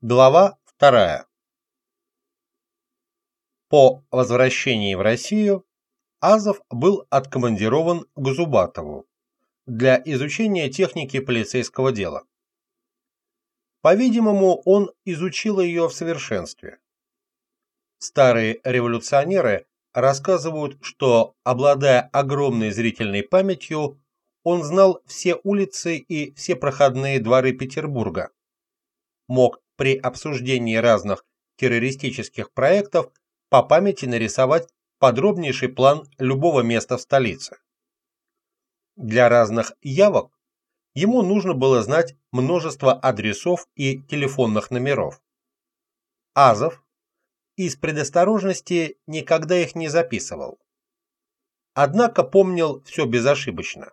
Глава 2. По возвращении в Россию Азов был откомандирован к Зубатову для изучения техники полицейского дела. По-видимому, он изучил ее в совершенстве. Старые революционеры рассказывают, что, обладая огромной зрительной памятью, он знал все улицы и все проходные дворы Петербурга, мог при обсуждении разных террористических проектов по памяти нарисовать подробнейший план любого места в столице. Для разных явок ему нужно было знать множество адресов и телефонных номеров. Азов из предосторожности никогда их не записывал. Однако помнил все безошибочно.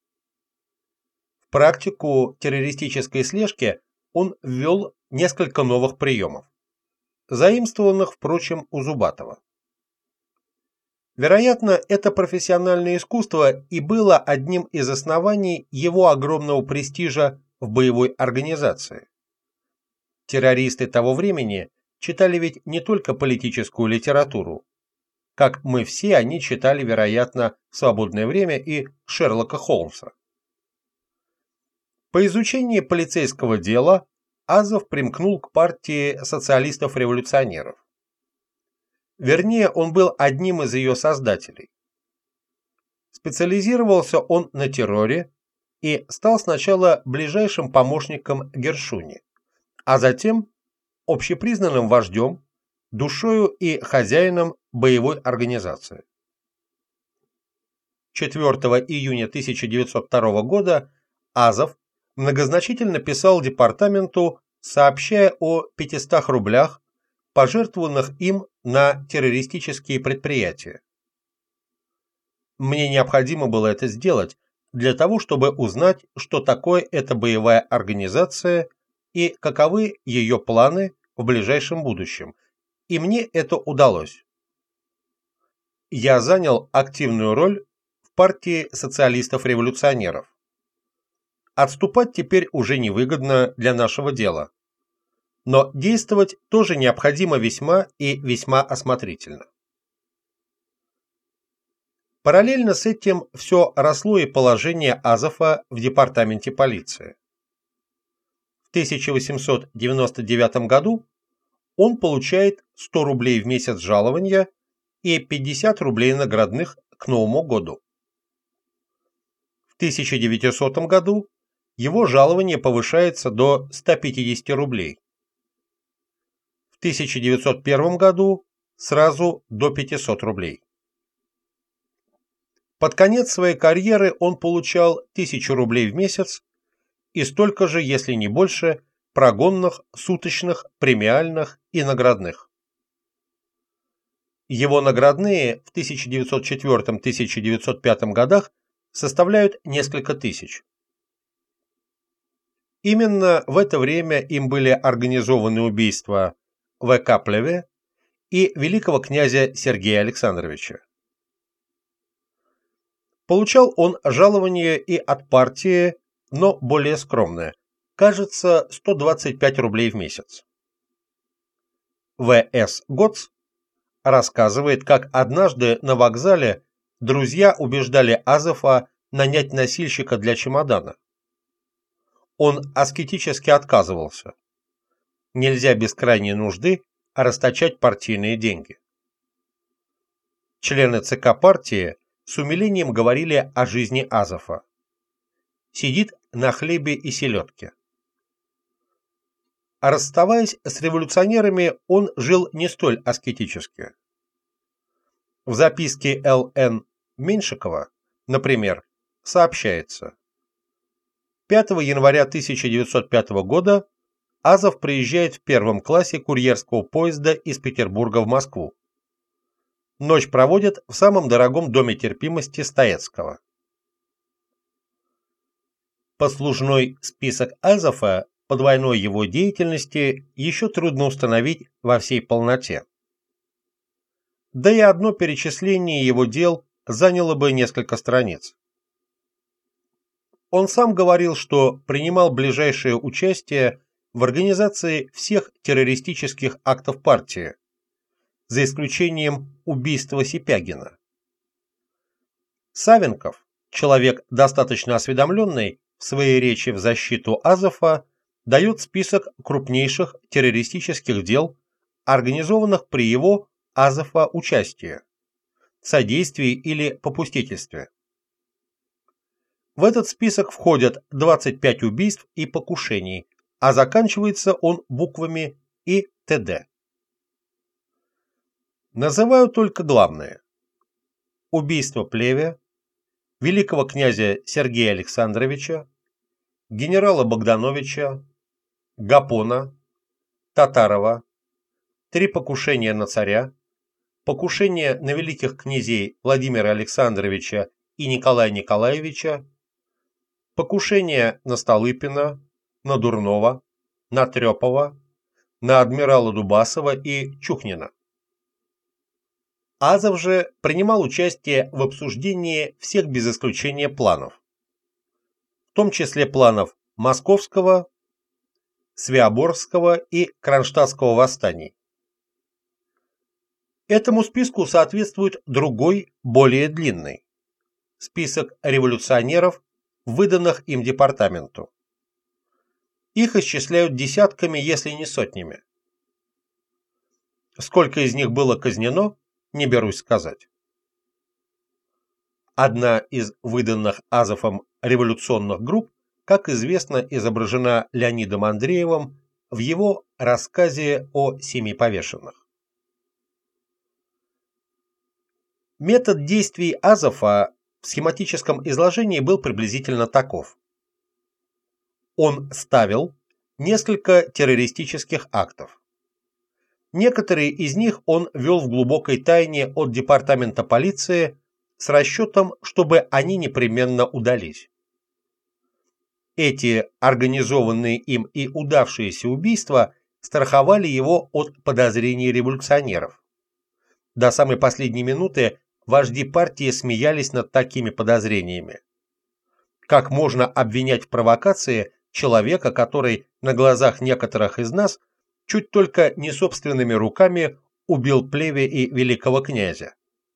В практику террористической слежки он ввел несколько новых приемов, заимствованных, впрочем, у Зубатова. Вероятно, это профессиональное искусство и было одним из оснований его огромного престижа в боевой организации. Террористы того времени читали ведь не только политическую литературу. Как мы все, они читали, вероятно, в свободное время и Шерлока Холмса. По изучении полицейского дела Азов примкнул к партии социалистов-революционеров. Вернее, он был одним из ее создателей. Специализировался он на терроре и стал сначала ближайшим помощником Гершуни, а затем общепризнанным вождем, душою и хозяином боевой организации. 4 июня 1902 года Азов многозначительно писал департаменту, сообщая о 500 рублях, пожертвованных им на террористические предприятия. Мне необходимо было это сделать для того, чтобы узнать, что такое эта боевая организация и каковы ее планы в ближайшем будущем, и мне это удалось. Я занял активную роль в партии социалистов-революционеров. Отступать теперь уже невыгодно для нашего дела, но действовать тоже необходимо весьма и весьма осмотрительно. Параллельно с этим все росло и положение Азова в департаменте полиции. В 1899 году он получает 100 рублей в месяц жалования и 50 рублей наградных к Новому году. В 1900 году его жалование повышается до 150 рублей. В 1901 году сразу до 500 рублей. Под конец своей карьеры он получал 1000 рублей в месяц и столько же, если не больше, прогонных, суточных, премиальных и наградных. Его наградные в 1904-1905 годах составляют несколько тысяч. Именно в это время им были организованы убийства В.К. Плеве и великого князя Сергея Александровича. Получал он жалование и от партии, но более скромное, кажется, 125 рублей в месяц. В.С. Гоц рассказывает, как однажды на вокзале друзья убеждали Азова нанять носильщика для чемодана. Он аскетически отказывался. Нельзя без крайней нужды расточать партийные деньги. Члены ЦК партии с умилением говорили о жизни Азова. Сидит на хлебе и селедке. А расставаясь с революционерами, он жил не столь аскетически. В записке Л.Н. Меньшикова, например, сообщается: 5 января 1905 года Азов приезжает в первом классе курьерского поезда из Петербурга в Москву. Ночь проводит в самом дорогом доме терпимости Стоецкого. Послужной список Азова по двойной его деятельности еще трудно установить во всей полноте. Да и одно перечисление его дел заняло бы несколько страниц. Он сам говорил, что принимал ближайшее участие в организации всех террористических актов партии, за исключением убийства Сипягина. Савенков, человек достаточно осведомленный, в своей речи в защиту Азова дает список крупнейших террористических дел, организованных при его Азова участии, содействии или попустительстве. В этот список входят 25 убийств и покушений, а заканчивается он буквами и т.д. Называю только главное: убийство Плеве, великого князя Сергея Александровича, генерала Богдановича, Гапона, Татарова, 3 покушения на царя, покушение на великих князей Владимира Александровича и Николая Николаевича, покушение на Столыпина, на Дурнова, на Трепова, на адмирала Дубасова и Чухнина. Азов же принимал участие в обсуждении всех без исключения планов, в том числе планов Московского, Свеоборского и Кронштадтского восстаний. Этому списку соответствует другой, более длинный список революционеров, выданных им департаменту. Их исчисляют десятками, если не сотнями. Сколько из них было казнено, не берусь сказать. Одна из выданных Азовом революционных групп, как известно, изображена Леонидом Андреевым в его рассказе о 7 повешенных. Метод действий Азова в схематическом изложении был приблизительно таков. Он ставил несколько террористических актов. Некоторые из них он вел в глубокой тайне от департамента полиции с расчетом, чтобы они непременно удались. Эти организованные им и удавшиеся убийства страховали его от подозрений революционеров. До самой последней минуты вожди партии смеялись над такими подозрениями. Как можно обвинять в провокации человека, который на глазах некоторых из нас чуть только не собственными руками убил Плеве и великого князя?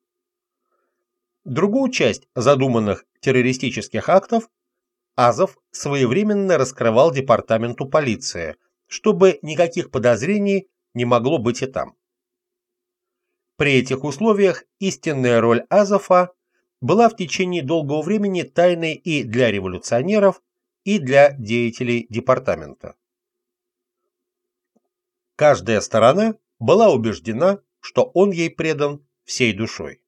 Другую часть задуманных террористических актов Азов своевременно раскрывал департаменту полиции, чтобы никаких подозрений не могло быть и там. При этих условиях истинная роль Азова была в течение долгого времени тайной и для революционеров, и для деятелей департамента. Каждая сторона была убеждена, что он ей предан всей душой.